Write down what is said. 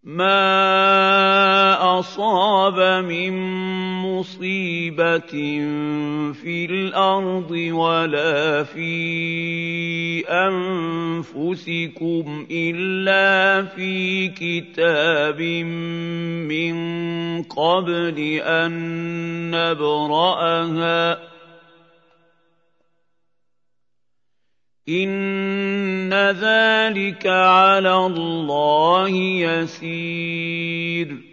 مَا أَصَابَ مِن مُّصِيبَةٍ فِي الْأَرْضِ وَلَا فِي أَنفُسِكُمْ إِلَّا فِي كِتَابٍ مِّن قَبْلِ أَن نَّبْرَأَهَا ۚ إِنَّ ذَٰلِكَ عَلَى اللَّهِ يَسِيرٌ